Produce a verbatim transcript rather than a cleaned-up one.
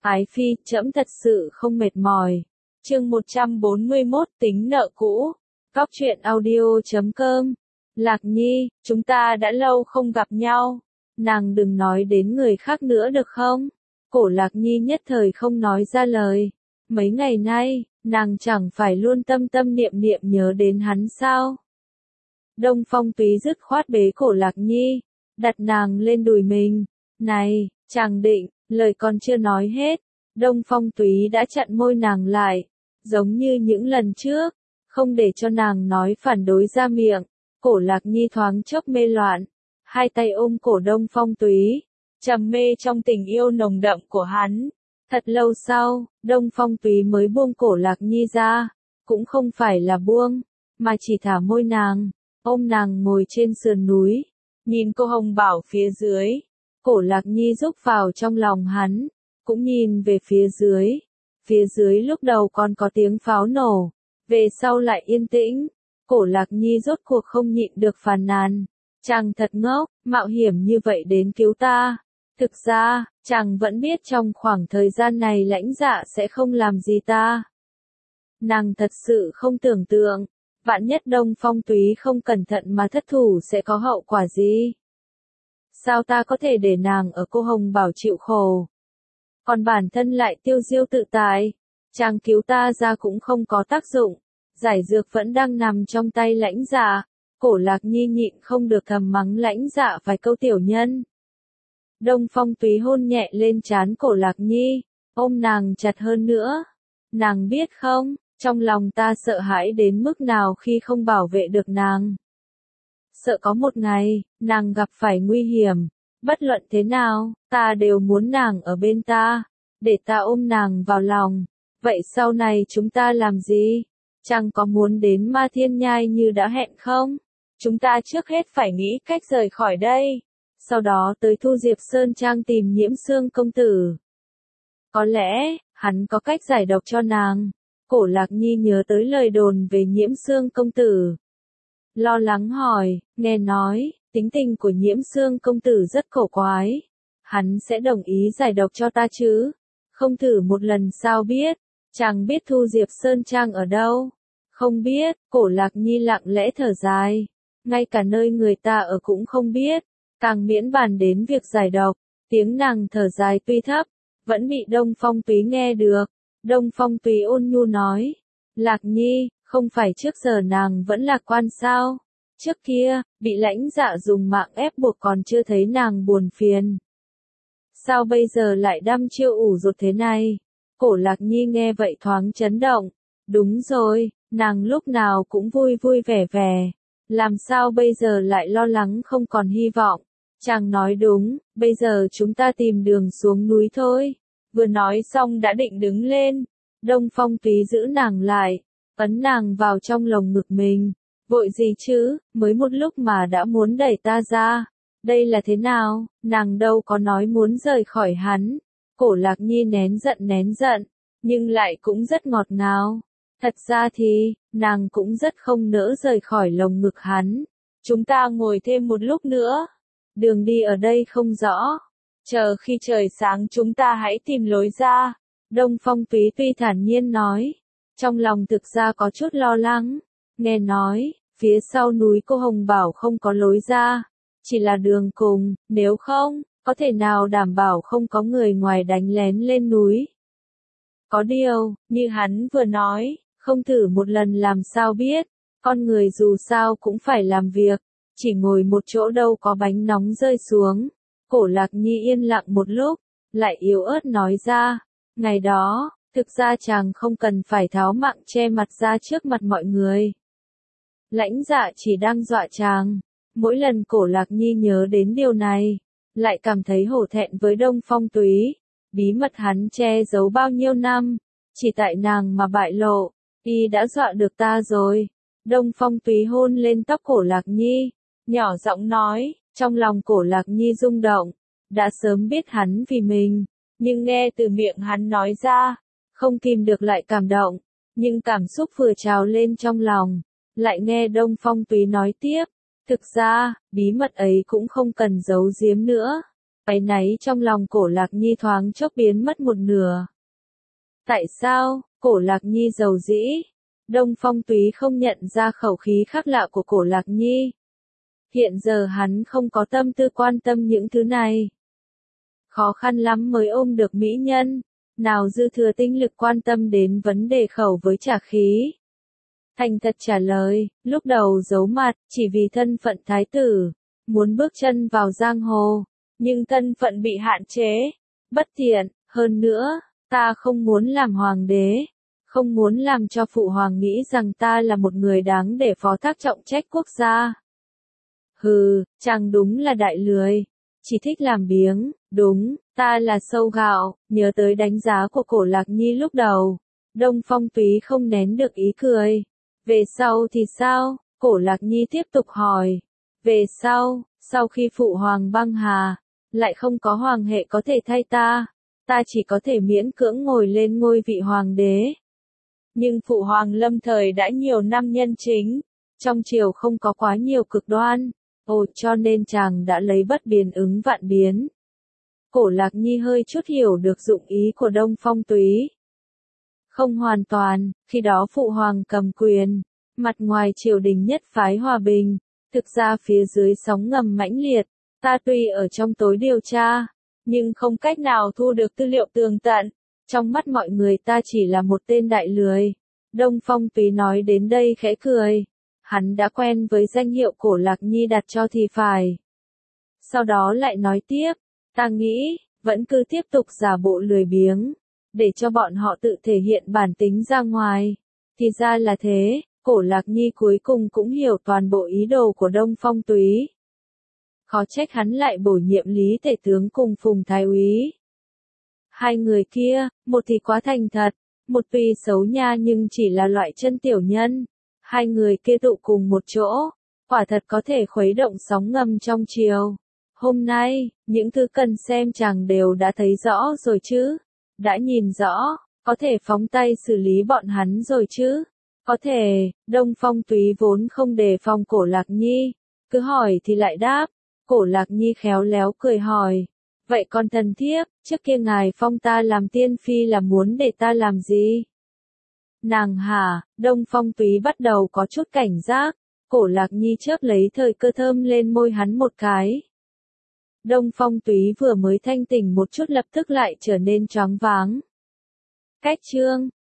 Ái phi, trẫm thật sự không mệt mỏi. Chương một trăm bốn mươi mốt tính nợ cũ. Góc truyện audio chấm com. Lạc Nhi, chúng ta đã lâu không gặp nhau. Nàng đừng nói đến người khác nữa được không? Cổ Lạc Nhi nhất thời không nói ra lời. Mấy ngày nay, nàng chẳng phải luôn tâm tâm niệm niệm nhớ đến hắn sao? Đông Phong Túy dứt khoát bế Cổ Lạc Nhi, đặt nàng lên đùi mình. Này, chàng định, lời còn chưa nói hết. Đông Phong Túy đã chặn môi nàng lại, giống như những lần trước, không để cho nàng nói phản đối ra miệng. Cổ Lạc Nhi thoáng chốc mê loạn, hai tay ôm cổ Đông Phong Túy, trầm mê trong tình yêu nồng đậm của hắn. Thật lâu sau, Đông Phong Túy mới buông Cổ Lạc Nhi ra, cũng không phải là buông, mà chỉ thả môi nàng, ôm nàng ngồi trên sườn núi, nhìn cô Hồng Bảo phía dưới. Cổ Lạc Nhi rúc vào trong lòng hắn, cũng nhìn về phía dưới. Phía dưới lúc đầu còn có tiếng pháo nổ, về sau lại yên tĩnh. Cổ Lạc Nhi rốt cuộc không nhịn được phàn nàn. Chàng thật ngốc, mạo hiểm như vậy đến cứu ta. Thực ra, chàng vẫn biết trong khoảng thời gian này Lãnh Dạ sẽ không làm gì ta. Nàng thật sự không tưởng tượng, vạn nhất Đông Phong Túy không cẩn thận mà thất thủ sẽ có hậu quả gì. Sao ta có thể để nàng ở cô Hồng Bảo chịu khổ? Còn bản thân lại tiêu diêu tự tại, chàng cứu ta ra cũng không có tác dụng, giải dược vẫn đang nằm trong tay Lãnh Dạ. Cổ Lạc Nhi nhịn không được thầm mắng Lãnh Dạ vài câu tiểu nhân. Đông Phong Túy hôn nhẹ lên trán Cổ Lạc Nhi, ôm nàng chặt hơn nữa. Nàng biết không, trong lòng ta sợ hãi đến mức nào khi không bảo vệ được nàng. Sợ có một ngày, nàng gặp phải nguy hiểm. Bất luận thế nào, ta đều muốn nàng ở bên ta, để ta ôm nàng vào lòng. Vậy sau này chúng ta làm gì? Chàng có muốn đến Ma Thiên Nhai như đã hẹn không? Chúng ta trước hết phải nghĩ cách rời khỏi đây. Sau đó tới Thu Diệp Sơn Trang tìm Nhiễm Xương công tử. Có lẽ, hắn có cách giải độc cho nàng. Cổ Lạc Nhi nhớ tới lời đồn về Nhiễm Xương công tử. Lo lắng hỏi, nghe nói, tính tình của Nhiễm Xương công tử rất cổ quái. Hắn sẽ đồng ý giải độc cho ta chứ? Không thử một lần sao biết? Chàng biết Thu Diệp Sơn Trang ở đâu? Không biết. Cổ Lạc Nhi lặng lẽ thở dài. Ngay cả nơi người ta ở cũng không biết. Càng miễn bàn đến việc giải độc. Tiếng nàng thở dài tuy thấp, vẫn bị Đông Phong Túy nghe được. Đông Phong Túy ôn nhu nói. Lạc Nhi, không phải trước giờ nàng vẫn lạc quan sao? Trước kia, bị Lãnh Dạ dùng mạng ép buộc còn chưa thấy nàng buồn phiền. Sao bây giờ lại đăm chiêu ủ rột thế này? Cổ Lạc Nhi nghe vậy thoáng chấn động. Đúng rồi, nàng lúc nào cũng vui vui vẻ vẻ. Làm sao bây giờ lại lo lắng không còn hy vọng? Chàng nói đúng, bây giờ chúng ta tìm đường xuống núi thôi. Vừa nói xong đã định đứng lên. Đông Phong Túy giữ nàng lại, ấn nàng vào trong lồng ngực mình. Vội gì chứ, mới một lúc mà đã muốn đẩy ta ra. Đây là thế nào, nàng đâu có nói muốn rời khỏi hắn. Cổ Lạc Nhi nén giận nén giận, nhưng lại cũng rất ngọt ngào. Thật ra thì, nàng cũng rất không nỡ rời khỏi lồng ngực hắn. Chúng ta ngồi thêm một lúc nữa. Đường đi ở đây không rõ. Chờ khi trời sáng chúng ta hãy tìm lối ra. Đông Phong Túy tuy thản nhiên nói. Trong lòng thực ra có chút lo lắng. Nghe nói, phía sau núi cô Hồng Bảo không có lối ra. Chỉ là đường cùng, nếu không, có thể nào đảm bảo không có người ngoài đánh lén lên núi. Có điều, như hắn vừa nói, không thử một lần làm sao biết. Con người dù sao cũng phải làm việc. Chỉ ngồi một chỗ đâu có bánh nóng rơi xuống. Cổ Lạc Nhi yên lặng một lúc, lại yếu ớt nói ra. Ngày đó, thực ra chàng không cần phải tháo mạng che mặt ra trước mặt mọi người. Lãnh Dạ chỉ đang dọa chàng. Mỗi lần Cổ Lạc Nhi nhớ đến điều này, lại cảm thấy hổ thẹn với Đông Phong Túy. Bí mật hắn che giấu bao nhiêu năm, chỉ tại nàng mà bại lộ. Y đã dọa được ta rồi. Đông Phong Túy hôn lên tóc Cổ Lạc Nhi, nhỏ giọng nói. Trong lòng Cổ Lạc Nhi rung động, đã sớm biết hắn vì mình, nhưng nghe từ miệng hắn nói ra, không kìm được lại cảm động. Nhưng cảm xúc vừa trào lên trong lòng, lại nghe Đông Phong Túy nói tiếp. Thực ra, bí mật ấy cũng không cần giấu giếm nữa. Áy náy trong lòng Cổ Lạc Nhi thoáng chốc biến mất một nửa. Tại sao? Cổ Lạc Nhi dầu dĩ. Đông Phong Túy không nhận ra khẩu khí khác lạ của Cổ Lạc Nhi. Hiện giờ hắn không có tâm tư quan tâm những thứ này. Khó khăn lắm mới ôm được mỹ nhân, nào dư thừa tinh lực quan tâm đến vấn đề khẩu với trả khí. Thành thật trả lời, lúc đầu giấu mặt, chỉ vì thân phận thái tử, muốn bước chân vào giang hồ, nhưng thân phận bị hạn chế, bất tiện, hơn nữa, ta không muốn làm hoàng đế, không muốn làm cho phụ hoàng nghĩ rằng ta là một người đáng để phó thác trọng trách quốc gia. Hừ, chàng đúng là đại lười, chỉ thích làm biếng, đúng, ta là sâu gạo, nhớ tới đánh giá của Cổ Lạc Nhi lúc đầu. Đông Phong Túy không nén được ý cười. Về sau thì sao? Cổ Lạc Nhi tiếp tục hỏi. Về sau, sau khi phụ hoàng băng hà, lại không có hoàng hệ có thể thay ta, ta chỉ có thể miễn cưỡng ngồi lên ngôi vị hoàng đế. Nhưng phụ hoàng lâm thời đã nhiều năm nhân chính, trong triều không có quá nhiều cực đoan, ồ cho nên chàng đã lấy bất biến ứng vạn biến. Cổ Lạc Nhi hơi chút hiểu được dụng ý của Đông Phong Túy. Không hoàn toàn, khi đó phụ hoàng cầm quyền, mặt ngoài triều đình nhất phái hòa bình, thực ra phía dưới sóng ngầm mãnh liệt, ta tuy ở trong tối điều tra, nhưng không cách nào thu được tư liệu tường tận, trong mắt mọi người ta chỉ là một tên đại lười. Đông Phong Túy nói đến đây khẽ cười, hắn đã quen với danh hiệu Cổ Lạc Nhi đặt cho thì phải. Sau đó lại nói tiếp, ta nghĩ, vẫn cứ tiếp tục giả bộ lười biếng, để cho bọn họ tự thể hiện bản tính ra ngoài. Thì ra là thế, Cổ Lạc Nhi cuối cùng cũng hiểu toàn bộ ý đồ của Đông Phong Túy. Khó trách hắn lại bổ nhiệm Lý Tể Tướng cùng Phùng Thái Úy. Hai người kia, một thì quá thành thật, một tuy xấu nha nhưng chỉ là loại chân tiểu nhân. Hai người kia tụ cùng một chỗ, quả thật có thể khuấy động sóng ngầm trong triều. Hôm nay, những thứ cần xem chàng đều đã thấy rõ rồi chứ. Đã nhìn rõ, có thể phóng tay xử lý bọn hắn rồi chứ. Có thể, Đông Phong Túy vốn không đề phòng Cổ Lạc Nhi, cứ hỏi thì lại đáp. Cổ Lạc Nhi khéo léo cười hỏi, vậy con thần thiếp, trước kia ngài phong ta làm tiên phi là muốn để ta làm gì? Nàng hả? Đông Phong Túy bắt đầu có chút cảnh giác, Cổ Lạc Nhi chớp lấy thời cơ thơm lên môi hắn một cái. Đông Phong Túy vừa mới thanh tỉnh một chút lập tức lại trở nên choáng váng. Cách chương